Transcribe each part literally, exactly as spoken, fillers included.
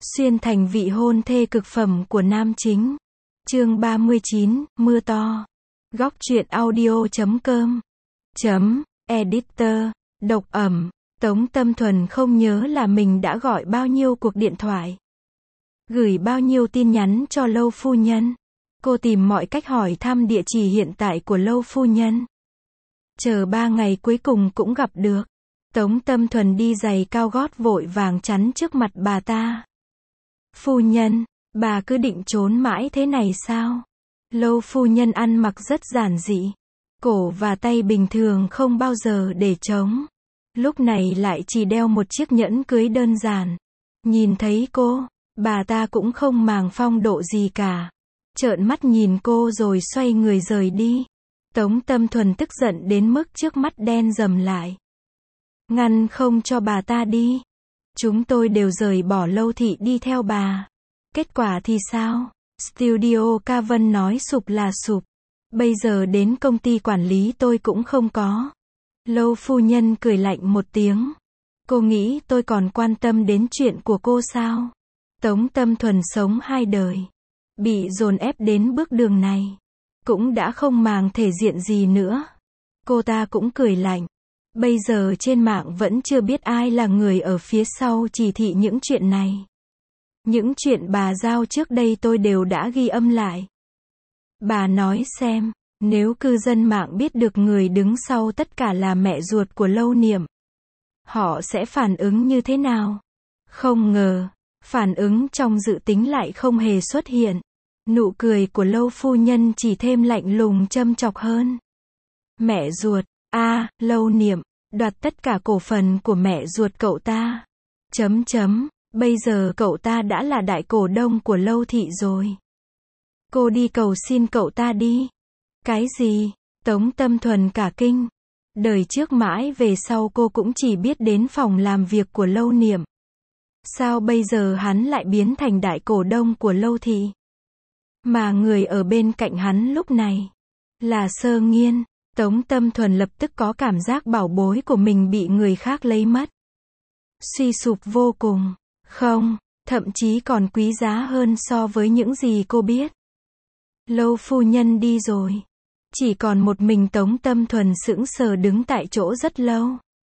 Xuyên thành vị hôn thê cực phẩm của nam chính. Chương ba mươi chín, mưa to. Góc truyện audio chấm com chấm editor. Độc ẩm. Tống Tâm Thuần không nhớ là mình đã gọi bao nhiêu cuộc điện thoại, gửi bao nhiêu tin nhắn cho Lâu phu nhân. Cô tìm mọi cách hỏi thăm địa chỉ hiện tại của Lâu phu nhân. Chờ ba ngày cuối cùng cũng gặp được. Tống Tâm Thuần đi giày cao gót vội vàng chắn trước mặt bà ta. Phu nhân, bà cứ định trốn mãi thế này sao? Lâu phu nhân ăn mặc rất giản dị. Cổ và tay bình thường không bao giờ để trống. Lúc này lại chỉ đeo một chiếc nhẫn cưới đơn giản. Nhìn thấy cô, bà ta cũng không màng phong độ gì cả. Trợn mắt nhìn cô rồi xoay người rời đi. Tống Tâm Thuần tức giận đến mức trước mắt đen dầm lại. Ngăn không cho bà ta đi. Chúng tôi đều rời bỏ Lâu thị đi theo bà. Kết quả thì sao? Studio Ca Vân nói sụp là sụp. Bây giờ đến công ty quản lý tôi cũng không có. Lâu phu nhân cười lạnh một tiếng. Cô nghĩ tôi còn quan tâm đến chuyện của cô sao? Tống Tâm Thuần sống hai đời, bị dồn ép đến bước đường này, cũng đã không màng thể diện gì nữa. Cô ta cũng cười lạnh. Bây giờ trên mạng vẫn chưa biết ai là người ở phía sau chỉ thị những chuyện này. Những chuyện bà giao trước đây tôi đều đã ghi âm lại. Bà nói xem, nếu cư dân mạng biết được người đứng sau tất cả là mẹ ruột của Lâu Niệm, họ sẽ phản ứng như thế nào? Không ngờ, phản ứng trong dự tính lại không hề xuất hiện. Nụ cười của Lâu phu nhân chỉ thêm lạnh lùng châm chọc hơn. Mẹ ruột, a à, Lâu Niệm, đoạt tất cả cổ phần của mẹ ruột cậu ta. Chấm chấm, bây giờ cậu ta đã là đại cổ đông của Lâu thị rồi. Cô đi cầu xin cậu ta đi. Cái gì? Tống Tâm Thuần cả kinh. Đời trước mãi về sau cô cũng chỉ biết đến phòng làm việc của Lâu Niệm. Sao bây giờ hắn lại biến thành đại cổ đông của Lâu thị? Mà người ở bên cạnh hắn lúc này là Sơ Nghiên. Tống Tâm Thuần lập tức có cảm giác bảo bối của mình bị người khác lấy mất. Suy sụp vô cùng. Không, thậm chí còn quý giá hơn so với những gì cô biết. Lâu phu nhân đi rồi. Chỉ còn một mình Tống Tâm Thuần sững sờ đứng tại chỗ rất lâu.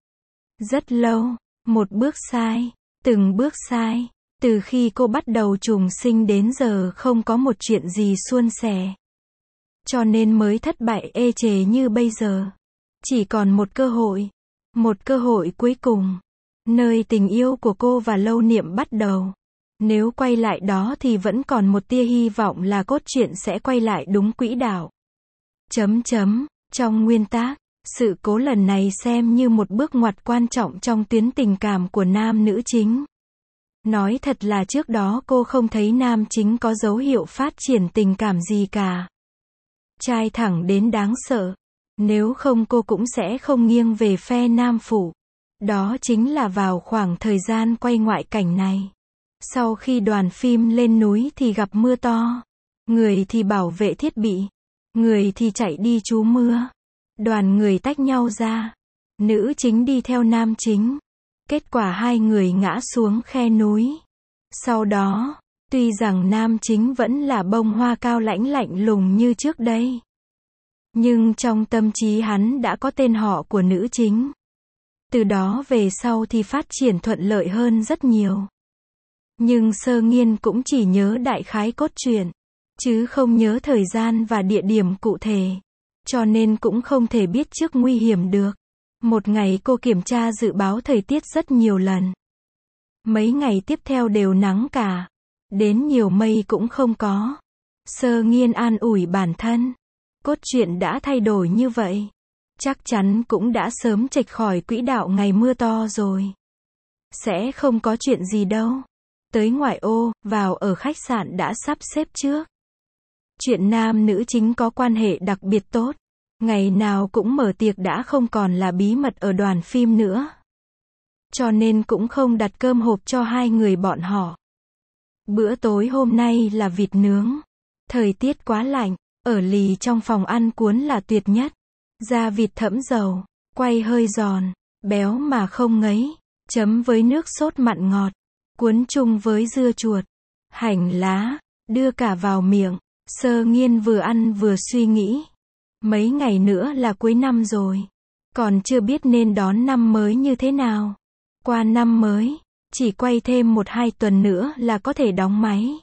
Rất lâu. Một bước sai. Từng bước sai. Từ khi cô bắt đầu trùng sinh đến giờ không có một chuyện gì suôn sẻ. Cho nên mới thất bại ê chề như bây giờ. Chỉ còn một cơ hội. Một cơ hội cuối cùng. Nơi tình yêu của cô và Lâu Niệm bắt đầu. Nếu quay lại đó thì vẫn còn một tia hy vọng là cốt truyện sẽ quay lại đúng quỹ đạo. Chấm chấm, trong nguyên tác, sự cố lần này xem như một bước ngoặt quan trọng trong tuyến tình cảm của nam nữ chính. Nói thật là trước đó cô không thấy nam chính có dấu hiệu phát triển tình cảm gì cả. Trai thẳng đến đáng sợ. Nếu không cô cũng sẽ không nghiêng về phe nam phụ. Đó chính là vào khoảng thời gian quay ngoại cảnh này. Sau khi đoàn phim lên núi thì gặp mưa to. Người thì bảo vệ thiết bị. Người thì chạy đi trú mưa. Đoàn người tách nhau ra. Nữ chính đi theo nam chính. Kết quả hai người ngã xuống khe núi. Sau đó, tuy rằng nam chính vẫn là bông hoa cao lãnh lạnh lùng như trước đây, nhưng trong tâm trí hắn đã có tên họ của nữ chính. Từ đó về sau thì phát triển thuận lợi hơn rất nhiều. Nhưng Sơ Nghiên cũng chỉ nhớ đại khái cốt truyện, chứ không nhớ thời gian và địa điểm cụ thể. Cho nên cũng không thể biết trước nguy hiểm được. Một ngày cô kiểm tra dự báo thời tiết rất nhiều lần. Mấy ngày tiếp theo đều nắng cả. Đến nhiều mây cũng không có. Sơ Nghiên an ủi bản thân. Cốt truyện đã thay đổi như vậy. Chắc chắn cũng đã sớm chệch khỏi quỹ đạo ngày mưa to rồi. Sẽ không có chuyện gì đâu. Tới ngoại ô, vào ở khách sạn đã sắp xếp trước. Chuyện nam nữ chính có quan hệ đặc biệt tốt. Ngày nào cũng mở tiệc đã không còn là bí mật ở đoàn phim nữa. Cho nên cũng không đặt cơm hộp cho hai người bọn họ. Bữa tối hôm nay là vịt nướng. Thời tiết quá lạnh, ở lì trong phòng ăn cuốn là tuyệt nhất. Da vịt thẫm dầu, quay hơi giòn, béo mà không ngấy, chấm với nước sốt mặn ngọt. cuốn chung với dưa chuột, hành lá, đưa cả vào miệng. Sơ Nghiên vừa ăn vừa suy nghĩ. Mấy ngày nữa là cuối năm rồi. Còn chưa biết nên đón năm mới như thế nào. Qua năm mới, chỉ quay thêm một hai tuần nữa là có thể đóng máy.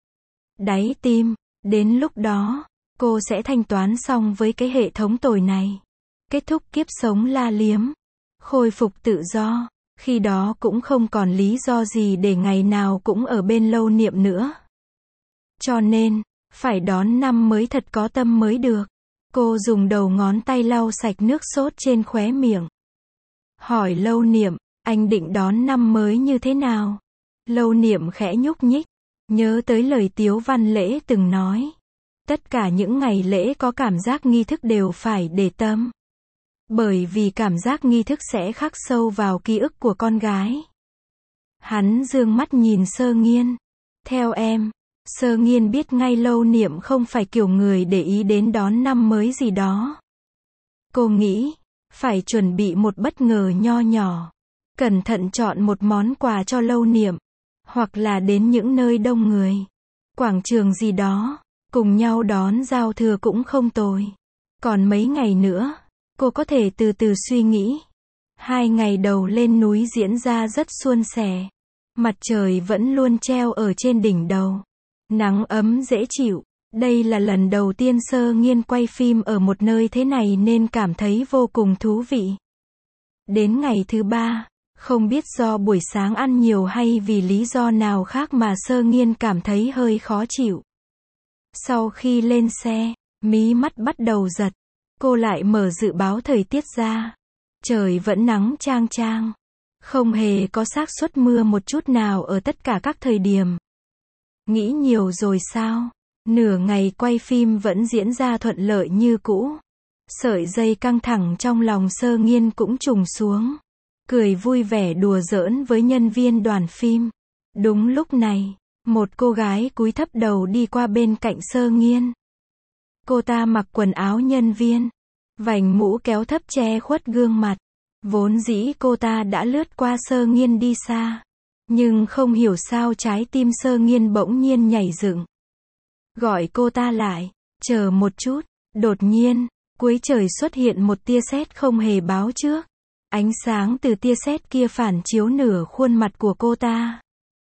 Đáy tim, đến lúc đó, cô sẽ thanh toán xong với cái hệ thống tồi này. Kết thúc kiếp sống la liếm. Khôi phục tự do. Khi đó cũng không còn lý do gì để ngày nào cũng ở bên Lâu Niệm nữa. Cho nên, phải đón năm mới thật có tâm mới được. Cô dùng đầu ngón tay lau sạch nước sốt trên khóe miệng. Hỏi Lâu Niệm, anh định đón năm mới như thế nào? Lâu Niệm khẽ nhúc nhích, nhớ tới lời Tiếu Văn Lễ từng nói. Tất cả những ngày lễ có cảm giác nghi thức đều phải để tâm. Bởi vì cảm giác nghi thức sẽ khắc sâu vào ký ức của con gái. Hắn dương mắt nhìn Sơ Nghiên. Theo em, Sơ Nghiên biết ngay Lâu Niệm không phải kiểu người để ý đến đón năm mới gì đó. Cô nghĩ, phải chuẩn bị một bất ngờ nho nhỏ. Cẩn thận chọn một món quà cho Lâu Niệm. Hoặc là đến những nơi đông người. Quảng trường gì đó, cùng nhau đón giao thừa cũng không tồi. Còn mấy ngày nữa, cô có thể từ từ suy nghĩ. Hai ngày đầu lên núi diễn ra rất suôn sẻ. Mặt trời vẫn luôn treo ở trên đỉnh đầu. Nắng ấm dễ chịu. Đây là lần đầu tiên Sơ Nghiên quay phim ở một nơi thế này nên cảm thấy vô cùng thú vị. Đến ngày thứ ba, không biết do buổi sáng ăn nhiều hay vì lý do nào khác mà Sơ Nghiên cảm thấy hơi khó chịu. Sau khi lên xe, mí mắt bắt đầu giật. Cô lại mở dự báo thời tiết ra. Trời vẫn nắng chang chang. Không hề có xác suất mưa một chút nào ở tất cả các thời điểm. Nghĩ nhiều rồi sao? Nửa ngày quay phim vẫn diễn ra thuận lợi như cũ. Sợi dây căng thẳng trong lòng Sơ Nghiên cũng trùng xuống. Cười vui vẻ đùa giỡn với nhân viên đoàn phim. Đúng lúc này, một cô gái cúi thấp đầu đi qua bên cạnh Sơ Nghiên. Cô ta mặc quần áo nhân viên. Vành mũ kéo thấp che khuất gương mặt. Vốn dĩ cô ta đã lướt qua Sơ Nghiên đi xa. Nhưng không hiểu sao trái tim Sơ Nghiên bỗng nhiên nhảy dựng. Gọi cô ta lại. Chờ một chút. Đột nhiên, cuối trời xuất hiện một tia sét không hề báo trước. Ánh sáng từ tia sét kia phản chiếu nửa khuôn mặt của cô ta.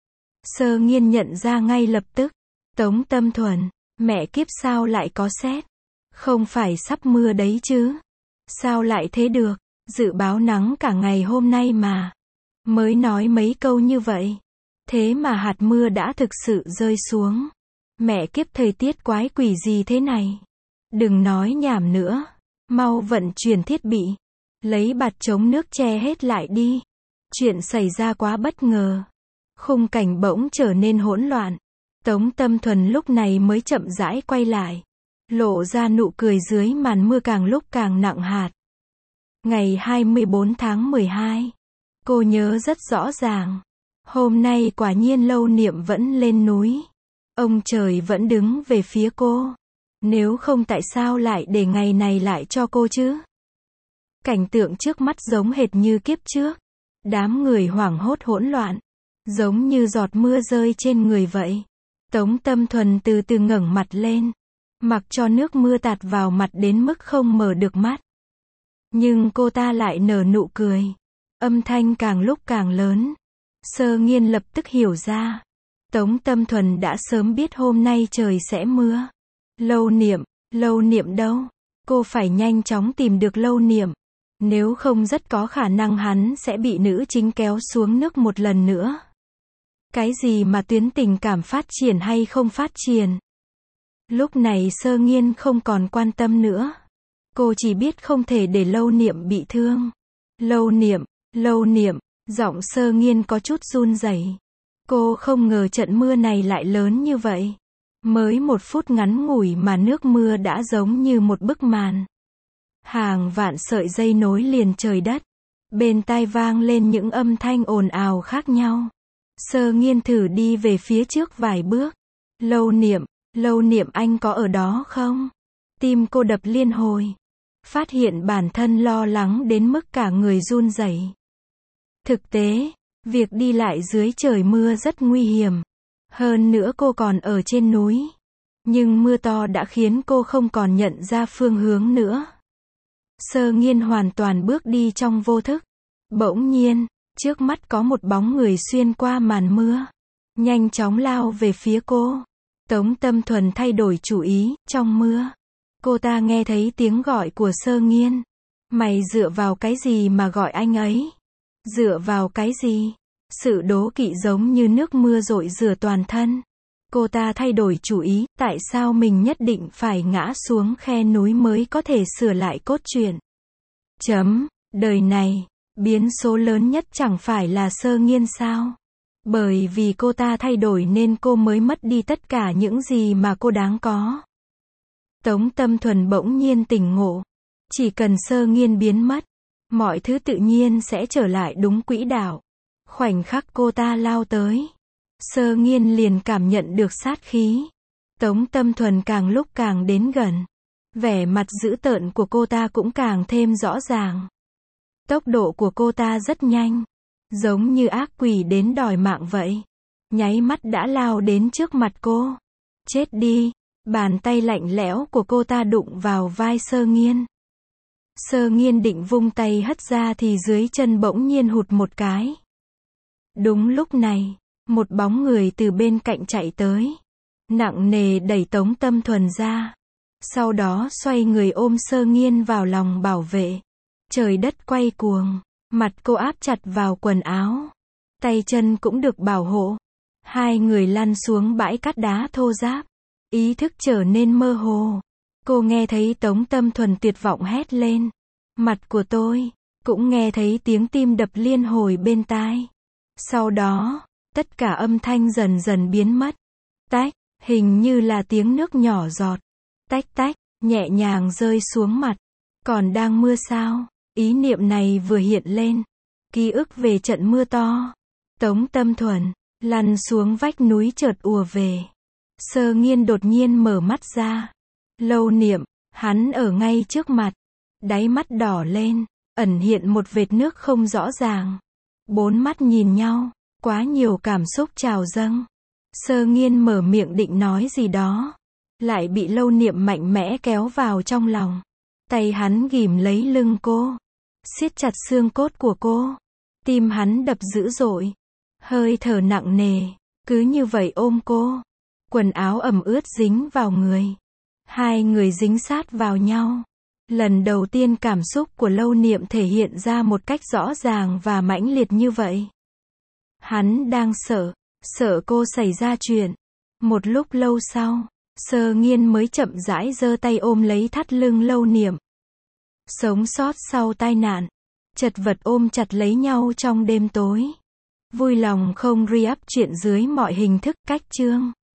Sơ Nghiên nhận ra ngay lập tức. Tống Tâm Thuần, mẹ kiếp sao lại có sét? Không phải sắp mưa đấy chứ? Sao lại thế được? Dự báo nắng cả ngày hôm nay mà. Mới nói mấy câu như vậy. Thế mà hạt mưa đã thực sự rơi xuống. Mẹ kiếp thời tiết quái quỷ gì thế này? Đừng nói nhảm nữa. Mau vận chuyển thiết bị. Lấy bạt chống nước che hết lại đi. Chuyện xảy ra quá bất ngờ. Khung cảnh bỗng trở nên hỗn loạn. Tống Tâm Thuần lúc này mới chậm rãi quay lại. Lộ ra nụ cười dưới màn mưa càng lúc càng nặng hạt. Ngày hai mươi bốn tháng mười hai. Cô nhớ rất rõ ràng. Hôm nay quả nhiên Lâu Niệm vẫn lên núi. Ông trời vẫn đứng về phía cô. Nếu không tại sao lại để ngày này lại cho cô chứ? Cảnh tượng trước mắt giống hệt như kiếp trước. Đám người hoảng hốt hỗn loạn. Giống như giọt mưa rơi trên người vậy. Tống Tâm Thuần từ từ ngẩng mặt lên. Mặc cho nước mưa tạt vào mặt đến mức không mở được mắt. Nhưng cô ta lại nở nụ cười. Âm thanh càng lúc càng lớn. Sơ Nghiên lập tức hiểu ra. Tống Tâm Thuần đã sớm biết hôm nay trời sẽ mưa. Lâu Niệm, Lâu Niệm đâu? Cô phải nhanh chóng tìm được Lâu Niệm. Nếu không rất có khả năng hắn sẽ bị nữ chính kéo xuống nước một lần nữa. Cái gì mà tuyến tình cảm phát triển hay không phát triển? Lúc này Sơ Nghiên không còn quan tâm nữa. Cô chỉ biết không thể để Lâu Niệm bị thương. Lâu Niệm, Lâu Niệm, giọng Sơ Nghiên có chút run rẩy. Cô không ngờ trận mưa này lại lớn như vậy. Mới một phút ngắn ngủi mà nước mưa đã giống như một bức màn. Hàng vạn sợi dây nối liền trời đất. Bên tai vang lên những âm thanh ồn ào khác nhau. Sơ Nghiên thử đi về phía trước vài bước. Lâu Niệm, Lâu Niệm anh có ở đó không? Tim cô đập liên hồi. Phát hiện bản thân lo lắng đến mức cả người run rẩy. Thực tế, Việc đi lại dưới trời mưa rất nguy hiểm. Hơn nữa cô còn ở trên núi. Nhưng mưa to đã khiến cô không còn nhận ra phương hướng nữa. Sơ Nghiên hoàn toàn bước đi trong vô thức. Bỗng nhiên, trước mắt có một bóng người xuyên qua màn mưa. Nhanh chóng lao về phía cô. Tống Tâm Thuần thay đổi chủ ý, trong mưa. Cô ta nghe thấy tiếng gọi của Sơ Nghiên. Mày dựa vào cái gì mà gọi anh ấy? Dựa vào cái gì? Sự đố kỵ giống như nước mưa rội rửa toàn thân. Cô ta thay đổi chủ ý, tại sao mình nhất định phải ngã xuống khe núi mới có thể sửa lại cốt truyện. Chấm, đời này, biến số lớn nhất chẳng phải là Sơ Nghiên sao? Bởi vì cô ta thay đổi nên cô mới mất đi tất cả những gì mà cô đáng có. Tống Tâm Thuần bỗng nhiên tỉnh ngộ. Chỉ cần Sơ Nghiên biến mất, mọi thứ tự nhiên sẽ trở lại đúng quỹ đạo. Khoảnh khắc cô ta lao tới, Sơ Nghiên liền cảm nhận được sát khí. Tống Tâm Thuần càng lúc càng đến gần. Vẻ mặt dữ tợn của cô ta cũng càng thêm rõ ràng. Tốc độ của cô ta rất nhanh. Giống như ác quỷ đến đòi mạng vậy. Nháy mắt đã lao đến trước mặt cô. Chết đi. Bàn tay lạnh lẽo của cô ta đụng vào vai Sơ Nghiên. Sơ Nghiên định vung tay hất ra thì dưới chân bỗng nhiên hụt một cái. Đúng lúc này, một bóng người từ bên cạnh chạy tới. Nặng nề đẩy Tống Tâm Thuần ra. Sau đó xoay người ôm Sơ Nghiên vào lòng bảo vệ. Trời đất quay cuồng. Mặt cô áp chặt vào quần áo. Tay chân cũng được bảo hộ. Hai người lăn xuống bãi cát đá thô ráp. Ý thức trở nên mơ hồ. Cô nghe thấy Tống Tâm Thuần tuyệt vọng hét lên. Mặt của tôi. Cũng nghe thấy tiếng tim đập liên hồi bên tai. Sau đó, tất cả âm thanh dần dần biến mất. Tách, hình như là tiếng nước nhỏ giọt. Tách tách, nhẹ nhàng rơi xuống mặt. Còn đang mưa sao? Ý niệm này vừa hiện lên. Ký ức về trận mưa to. Tống Tâm Thuần, lăn xuống vách núi chợt ùa về. Sơ Nghiên đột nhiên mở mắt ra. Lâu Niệm, hắn ở ngay trước mặt. Đáy mắt đỏ lên, ẩn hiện một vệt nước không rõ ràng. Bốn mắt nhìn nhau, quá nhiều cảm xúc trào dâng. Sơ Nghiên mở miệng định nói gì đó. Lại bị Lâu Niệm mạnh mẽ kéo vào trong lòng. Tay hắn ghìm lấy lưng cô. Siết chặt xương cốt của cô. Tim hắn đập dữ dội. Hơi thở nặng nề. Cứ như vậy ôm cô. Quần áo ẩm ướt dính vào người. Hai người dính sát vào nhau. Lần đầu tiên cảm xúc của Lâu Niệm thể hiện ra một cách rõ ràng và mãnh liệt như vậy. Hắn đang sợ. Sợ cô xảy ra chuyện. Một lúc lâu sau, Sơ Nghiên mới chậm rãi giơ tay ôm lấy thắt lưng Lâu Niệm. Sống sót sau tai nạn. Chật vật ôm chặt lấy nhau trong đêm tối. Vui lòng không re-up chuyện dưới mọi hình thức cách chương.